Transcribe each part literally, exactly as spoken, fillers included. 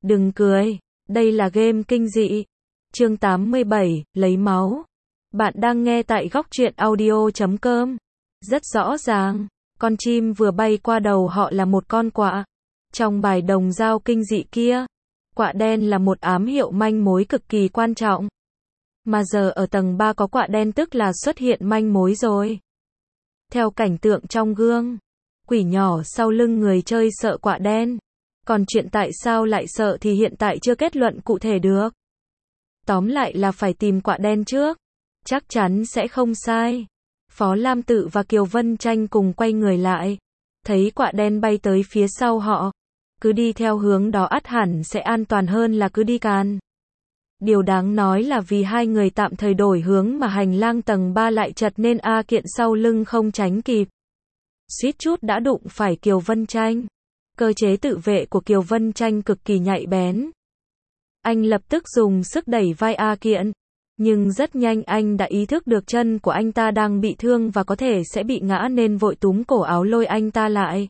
Đừng cười, đây là game kinh dị. Chương tám mươi bảy, lấy máu. Bạn đang nghe tại góc truyện audio chấm com. Rất rõ ràng, con chim vừa bay qua đầu họ là một con quạ. Trong bài đồng dao kinh dị kia, quạ đen là một ám hiệu manh mối cực kỳ quan trọng. Mà giờ ở tầng ba có quạ đen tức là xuất hiện manh mối rồi. Theo cảnh tượng trong gương, quỷ nhỏ sau lưng người chơi sợ quạ đen. Còn chuyện tại sao lại sợ thì hiện tại chưa kết luận cụ thể được. Tóm lại là phải tìm quạ đen trước. Chắc chắn sẽ không sai. Phó Lam Tự và Kiều Vân Tranh cùng quay người lại. Thấy quạ đen bay tới phía sau họ. Cứ đi theo hướng đó ắt hẳn sẽ an toàn hơn là cứ đi càn. Điều đáng nói là vì hai người tạm thời đổi hướng mà hành lang tầng ba lại chật nên A Kiện sau lưng không tránh kịp. Suýt chút đã đụng phải Kiều Vân Tranh. Cơ chế tự vệ của Kiều Vân Tranh cực kỳ nhạy bén. Anh lập tức dùng sức đẩy vai A Kiện. Nhưng rất nhanh anh đã ý thức được chân của anh ta đang bị thương và có thể sẽ bị ngã nên vội túm cổ áo lôi anh ta lại.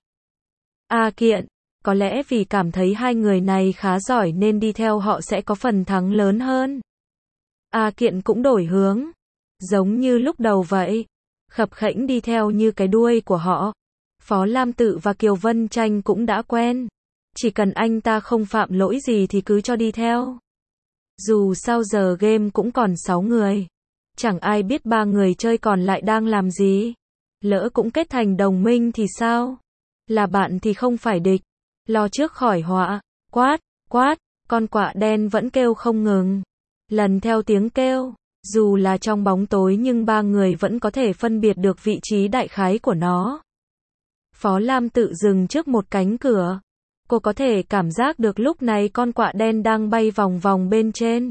A Kiện, có lẽ vì cảm thấy hai người này khá giỏi nên đi theo họ sẽ có phần thắng lớn hơn. A Kiện cũng đổi hướng. Giống như lúc đầu vậy. Khập khẽnh đi theo như cái đuôi của họ. Phó Lam Tự và Kiều Vân Tranh cũng đã quen. Chỉ cần anh ta không phạm lỗi gì thì cứ cho đi theo. Dù sao giờ game cũng còn sáu người. Chẳng ai biết ba người chơi còn lại đang làm gì. Lỡ cũng kết thành đồng minh thì sao? Là bạn thì không phải địch. Lo trước khỏi họa. Quát, quát, con quạ đen vẫn kêu không ngừng. Lần theo tiếng kêu, dù là trong bóng tối nhưng ba người vẫn có thể phân biệt được vị trí đại khái của nó. Phó Lam Tự dừng trước một cánh cửa. Cô có thể cảm giác được lúc này con quạ đen đang bay vòng vòng bên trên.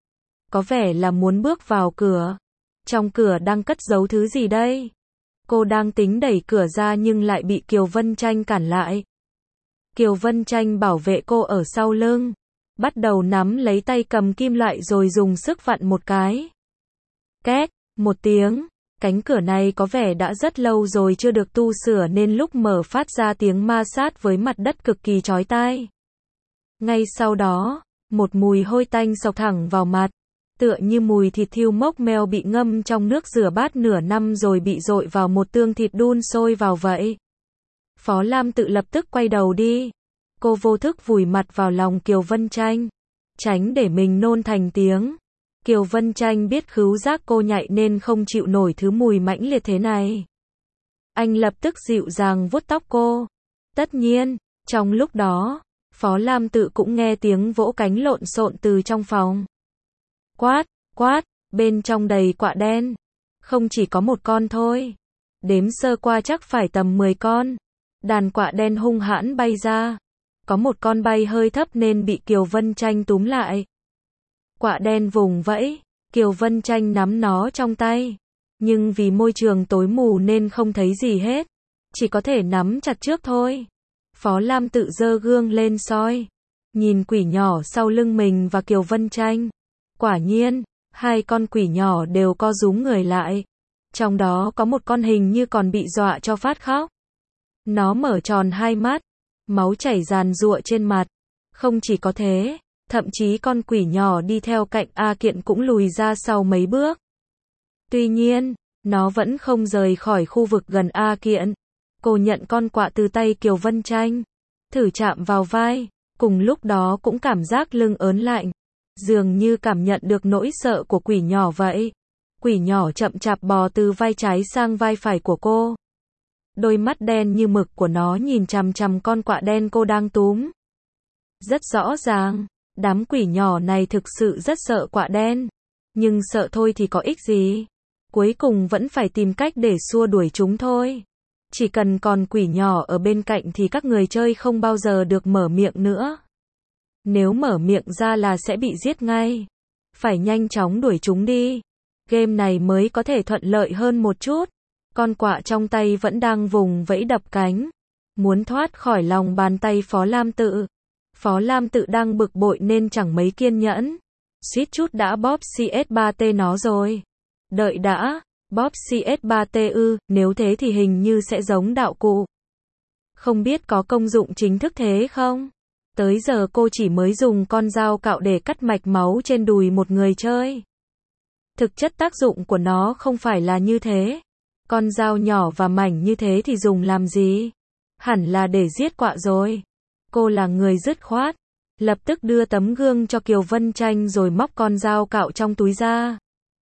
Có vẻ là muốn bước vào cửa. Trong cửa đang cất giấu thứ gì đây? Cô đang tính đẩy cửa ra nhưng lại bị Kiều Vân Tranh cản lại. Kiều Vân Tranh bảo vệ cô ở sau lưng. Bắt đầu nắm lấy tay cầm kim loại rồi dùng sức vặn một cái. Két, một tiếng. Cánh cửa này có vẻ đã rất lâu rồi chưa được tu sửa nên lúc mở phát ra tiếng ma sát với mặt đất cực kỳ chói tai. Ngay sau đó, một mùi hôi tanh xộc thẳng vào mặt, tựa như mùi thịt thiêu mốc meo bị ngâm trong nước rửa bát nửa năm rồi bị dội vào một tương thịt đun sôi vào vậy. Phó Lam Tự lập tức quay đầu đi. Cô vô thức vùi mặt vào lòng Kiều Vân Tranh, tránh để mình nôn thành tiếng. Kiều Vân Tranh biết khứu giác cô nhạy nên không chịu nổi thứ mùi mãnh liệt thế này. Anh lập tức dịu dàng vuốt tóc cô. Tất nhiên, trong lúc đó, Phó Lam Tự cũng nghe tiếng vỗ cánh lộn xộn từ trong phòng. Quát, quát, bên trong đầy quạ đen. Không chỉ có một con thôi. Đếm sơ qua chắc phải tầm mười con. Đàn quạ đen hung hãn bay ra. Có một con bay hơi thấp nên bị Kiều Vân Tranh túm lại. Quạ đen vùng vẫy, Kiều Vân Tranh nắm nó trong tay. Nhưng vì môi trường tối mù nên không thấy gì hết. Chỉ có thể nắm chặt trước thôi. Phó Lam Tự giơ gương lên soi. Nhìn quỷ nhỏ sau lưng mình và Kiều Vân Tranh. Quả nhiên, hai con quỷ nhỏ đều co rúm người lại. Trong đó có một con hình như còn bị dọa cho phát khóc. Nó mở tròn hai mắt. Máu chảy ràn rụa trên mặt. Không chỉ có thế. Thậm chí con quỷ nhỏ đi theo cạnh A Kiện cũng lùi ra sau mấy bước. Tuy nhiên, nó vẫn không rời khỏi khu vực gần A Kiện. Cô nhận con quạ từ tay Kiều Vân Tranh. Thử chạm vào vai. Cùng lúc đó cũng cảm giác lưng ớn lạnh. Dường như cảm nhận được nỗi sợ của quỷ nhỏ vậy. Quỷ nhỏ chậm chạp bò từ vai trái sang vai phải của cô. Đôi mắt đen như mực của nó nhìn chằm chằm con quạ đen cô đang túm. Rất rõ ràng. Đám quỷ nhỏ này thực sự rất sợ quạ đen. Nhưng sợ thôi thì có ích gì. Cuối cùng vẫn phải tìm cách để xua đuổi chúng thôi. Chỉ cần còn quỷ nhỏ ở bên cạnh thì các người chơi không bao giờ được mở miệng nữa. Nếu mở miệng ra là sẽ bị giết ngay. Phải nhanh chóng đuổi chúng đi. Game này mới có thể thuận lợi hơn một chút. Con quạ trong tay vẫn đang vùng vẫy đập cánh. Muốn thoát khỏi lòng bàn tay Phó Lam Tự. Phó Lam Tự đang bực bội nên chẳng mấy kiên nhẫn. Suýt chút đã bóp C S ba T nó rồi. Đợi đã, bóp C S ba T ư, nếu thế thì hình như sẽ giống đạo cụ. Không biết có công dụng chính thức thế không? Tới giờ cô chỉ mới dùng con dao cạo để cắt mạch máu trên đùi một người chơi. Thực chất tác dụng của nó không phải là như thế. Con dao nhỏ và mảnh như thế thì dùng làm gì? Hẳn là để giết quạ rồi. Cô là người dứt khoát. Lập tức đưa tấm gương cho Kiều Vân Tranh rồi móc con dao cạo trong túi ra.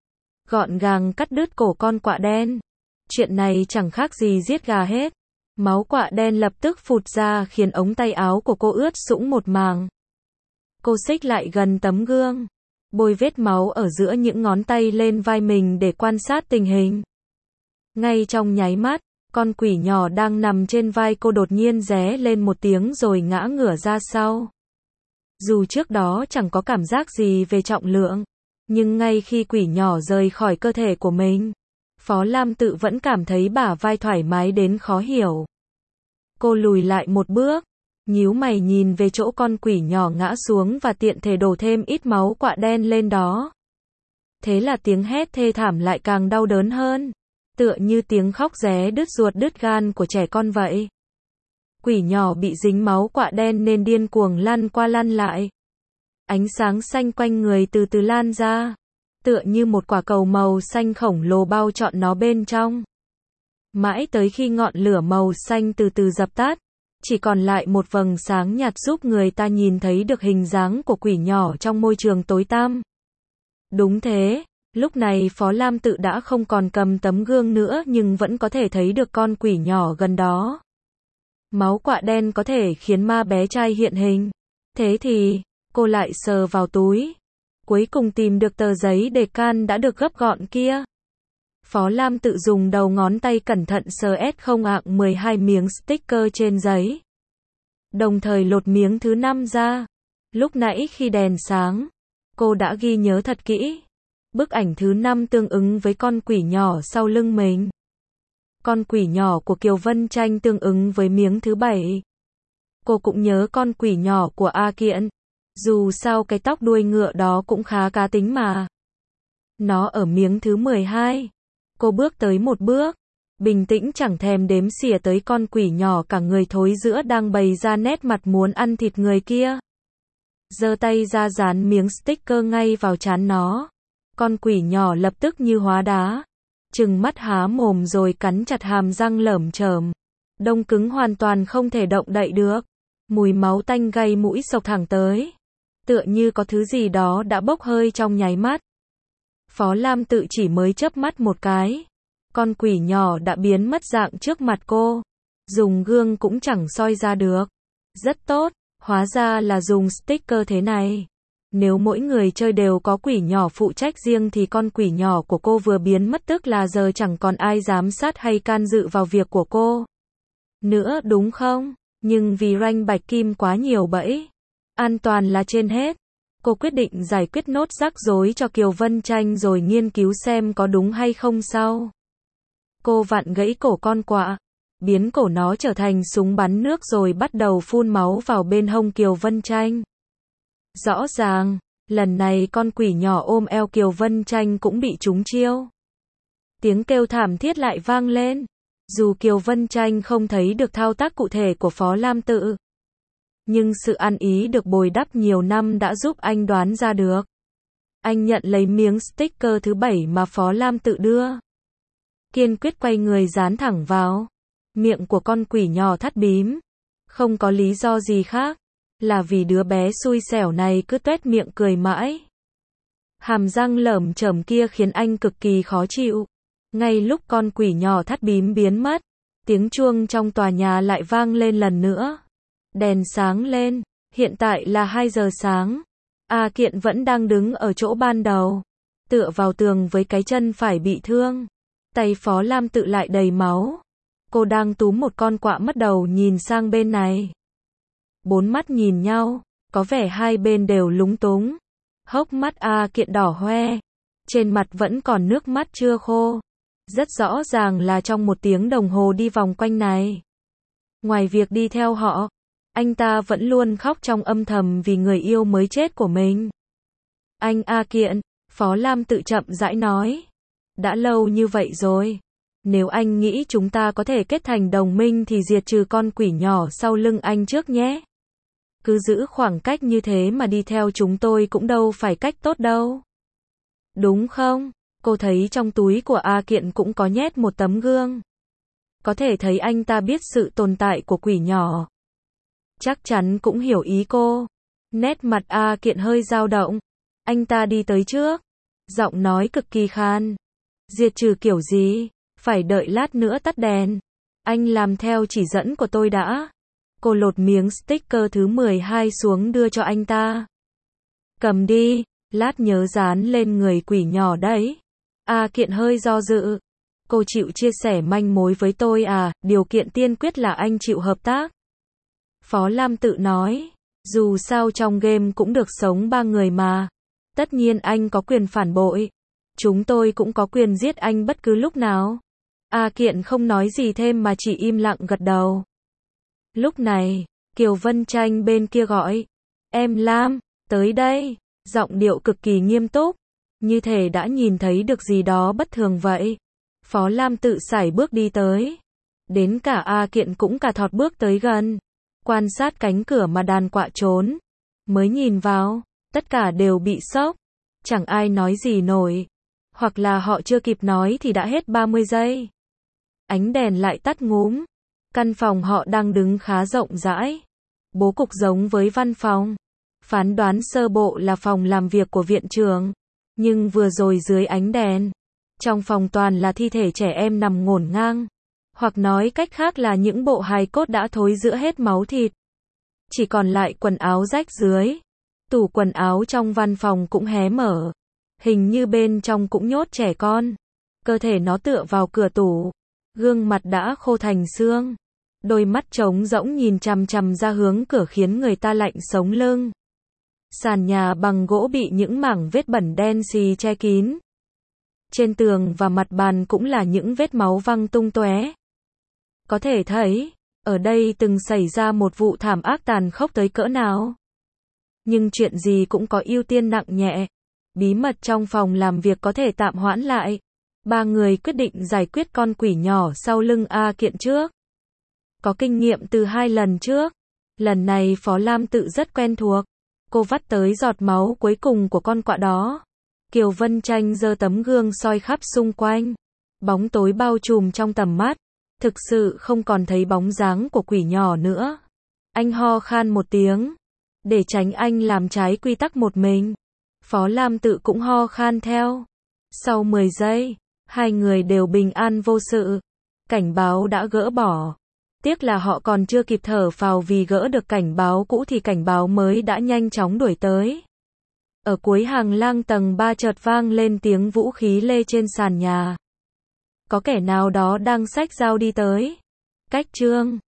Gọn gàng cắt đứt cổ con quạ đen. Chuyện này chẳng khác gì giết gà hết. Máu quạ đen lập tức phụt ra khiến ống tay áo của cô ướt sũng một mảng. Cô xích lại gần tấm gương, bôi vết máu ở giữa những ngón tay lên vai mình để quan sát tình hình. Ngay trong nháy mắt, con quỷ nhỏ đang nằm trên vai cô đột nhiên ré lên một tiếng rồi ngã ngửa ra sau. Dù trước đó chẳng có cảm giác gì về trọng lượng, nhưng ngay khi quỷ nhỏ rời khỏi cơ thể của mình, Phó Lam Tự vẫn cảm thấy bả vai thoải mái đến khó hiểu. Cô lùi lại một bước, nhíu mày nhìn về chỗ con quỷ nhỏ ngã xuống và tiện thể đổ thêm ít máu quạ đen lên đó. Thế là tiếng hét thê thảm lại càng đau đớn hơn, tựa như tiếng khóc ré đứt ruột đứt gan của trẻ con vậy. Quỷ nhỏ bị dính máu quạ đen nên điên cuồng lăn qua lăn lại. Ánh sáng xanh quanh người từ từ lan ra, tựa như một quả cầu màu xanh khổng lồ bao trọn nó bên trong. Mãi tới khi ngọn lửa màu xanh từ từ dập tắt, chỉ còn lại một vầng sáng nhạt giúp người ta nhìn thấy được hình dáng của quỷ nhỏ trong môi trường tối tăm. Đúng thế, lúc này Phó Lam Tự đã không còn cầm tấm gương nữa nhưng vẫn có thể thấy được con quỷ nhỏ gần đó. Máu quạ đen có thể khiến ma bé trai hiện hình. Thế thì, cô lại sờ vào túi. Cuối cùng tìm được tờ giấy đề can đã được gấp gọn kia. Phó Lam Tự dùng đầu ngón tay cẩn thận sờ ét không ạng mười hai miếng sticker trên giấy. Đồng thời lột miếng thứ năm ra. Lúc nãy khi đèn sáng, cô đã ghi nhớ thật kỹ. Bức ảnh thứ năm tương ứng với con quỷ nhỏ sau lưng mình. Con quỷ nhỏ của Kiều Vân Tranh tương ứng với miếng thứ bảy. Cô cũng nhớ con quỷ nhỏ của A Kiện. Dù sao cái tóc đuôi ngựa đó cũng khá cá tính mà. Nó ở miếng thứ mười hai. Cô bước tới một bước, bình tĩnh chẳng thèm đếm xỉa tới con quỷ nhỏ cả người thối rữa đang bày ra nét mặt muốn ăn thịt người kia. Giơ tay ra dán miếng sticker ngay vào trán nó. Con quỷ nhỏ lập tức như hóa đá, trừng mắt há mồm rồi cắn chặt hàm răng lởm chởm, đông cứng hoàn toàn không thể động đậy được. Mùi máu tanh gây mũi xộc thẳng tới, tựa như có thứ gì đó đã bốc hơi trong nháy mắt. Phó Lam Tự chỉ mới chớp mắt một cái, con quỷ nhỏ đã biến mất dạng trước mặt cô. Dùng gương cũng chẳng soi ra được. Rất tốt, hóa ra là dùng sticker thế này. Nếu mỗi người chơi đều có quỷ nhỏ phụ trách riêng thì con quỷ nhỏ của cô vừa biến mất tức là giờ chẳng còn ai giám sát hay can dự vào việc của cô nữa đúng không? Nhưng vì rank bạch kim quá nhiều bẫy, an toàn là trên hết. Cô quyết định giải quyết nốt rắc rối cho Kiều Vân Tranh rồi nghiên cứu xem có đúng hay không sau. Cô vặn gãy cổ con quạ, biến cổ nó trở thành súng bắn nước rồi bắt đầu phun máu vào bên hông Kiều Vân Tranh. Rõ ràng, lần này con quỷ nhỏ ôm eo Kiều Vân Tranh cũng bị trúng chiêu. Tiếng kêu thảm thiết lại vang lên. Dù Kiều Vân Tranh không thấy được thao tác cụ thể của Phó Lam Tự, nhưng sự ăn ý được bồi đắp nhiều năm đã giúp anh đoán ra được. Anh nhận lấy miếng sticker thứ bảy mà Phó Lam Tự đưa. Kiên quyết quay người dán thẳng vào miệng của con quỷ nhỏ thắt bím. Không có lý do gì khác, là vì đứa bé xui xẻo này cứ tuét miệng cười mãi. Hàm răng lởm chởm kia khiến anh cực kỳ khó chịu. Ngay lúc con quỷ nhỏ thắt bím biến mất, tiếng chuông trong tòa nhà lại vang lên lần nữa. Đèn sáng lên, hiện tại là hai giờ sáng. A Kiện vẫn đang đứng ở chỗ ban đầu, tựa vào tường với cái chân phải bị thương. Tay Phó Lam Tự lại đầy máu. Cô đang túm một con quạ mất đầu nhìn sang bên này. Bốn mắt nhìn nhau, có vẻ hai bên đều lúng túng. Hốc mắt A Kiện đỏ hoe, trên mặt vẫn còn nước mắt chưa khô. Rất rõ ràng là trong một tiếng đồng hồ đi vòng quanh này, ngoài việc đi theo họ, anh ta vẫn luôn khóc trong âm thầm vì người yêu mới chết của mình. Anh A Kiện, Phó Lam Tự chậm rãi nói. Đã lâu như vậy rồi. Nếu anh nghĩ chúng ta có thể kết thành đồng minh thì diệt trừ con quỷ nhỏ sau lưng anh trước nhé. Cứ giữ khoảng cách như thế mà đi theo chúng tôi cũng đâu phải cách tốt đâu. Đúng không? Cô thấy trong túi của A Kiện cũng có nhét một tấm gương. Có thể thấy anh ta biết sự tồn tại của quỷ nhỏ. Chắc chắn cũng hiểu ý cô. Nét mặt A Kiện hơi dao động. Anh ta đi tới trước. Giọng nói cực kỳ khan. Diệt trừ kiểu gì? Phải đợi lát nữa tắt đèn. Anh làm theo chỉ dẫn của tôi đã. Cô lột miếng sticker thứ mười hai xuống đưa cho anh ta. Cầm đi, lát nhớ dán lên người quỷ nhỏ đấy. A Kiện hơi do dự. Cô chịu chia sẻ manh mối với tôi à, điều kiện tiên quyết là anh chịu hợp tác. Phó Lam tự nói, dù sao trong game cũng được sống ba người mà. Tất nhiên anh có quyền phản bội. Chúng tôi cũng có quyền giết anh bất cứ lúc nào. A Kiện không nói gì thêm mà chỉ im lặng gật đầu. Lúc này, Kiều Vân Tranh bên kia gọi. Em Lam, tới đây. Giọng điệu cực kỳ nghiêm túc. Như thể đã nhìn thấy được gì đó bất thường vậy. Phó Lam tự sải bước đi tới. Đến cả A Kiện cũng cả thọt bước tới gần. Quan sát cánh cửa mà đàn quạ trốn. Mới nhìn vào, tất cả đều bị sốc. Chẳng ai nói gì nổi. Hoặc là họ chưa kịp nói thì đã hết ba mươi giây. Ánh đèn lại tắt ngúm. Căn phòng họ đang đứng khá rộng rãi. Bố cục giống với văn phòng. Phán đoán sơ bộ là phòng làm việc của viện trưởng. Nhưng vừa rồi dưới ánh đèn, trong phòng toàn là thi thể trẻ em nằm ngổn ngang. Hoặc nói cách khác là những bộ hài cốt đã thối rữa hết máu thịt. Chỉ còn lại quần áo rách dưới. Tủ quần áo trong văn phòng cũng hé mở. Hình như bên trong cũng nhốt trẻ con. Cơ thể nó tựa vào cửa tủ. Gương mặt đã khô thành xương. Đôi mắt trống rỗng nhìn chằm chằm ra hướng cửa khiến người ta lạnh sống lưng. Sàn nhà bằng gỗ bị những mảng vết bẩn đen xì che kín. Trên tường và mặt bàn cũng là những vết máu văng tung tóe. Có thể thấy, ở đây từng xảy ra một vụ thảm ác tàn khốc tới cỡ nào. Nhưng chuyện gì cũng có ưu tiên nặng nhẹ. Bí mật trong phòng làm việc có thể tạm hoãn lại. Ba người quyết định giải quyết con quỷ nhỏ sau lưng A Kiện trước. Có kinh nghiệm từ hai lần trước. Lần này Phó Lam tự rất quen thuộc. Cô vắt tới giọt máu cuối cùng của con quạ đó. Kiều Vân Tranh giơ tấm gương soi khắp xung quanh. Bóng tối bao trùm trong tầm mắt. Thực sự không còn thấy bóng dáng của quỷ nhỏ nữa. Anh ho khan một tiếng. Để tránh anh làm trái quy tắc một mình. Phó Lam tự cũng ho khan theo. Sau mười giây, hai người đều bình an vô sự. Cảnh báo đã gỡ bỏ. Tiếc là họ còn chưa kịp thở phào vì gỡ được cảnh báo cũ thì cảnh báo mới đã nhanh chóng đuổi tới. Ở cuối hàng lang tầng ba chợt vang lên tiếng vũ khí lê trên sàn nhà. Có kẻ nào đó đang xách dao đi tới. Cách chương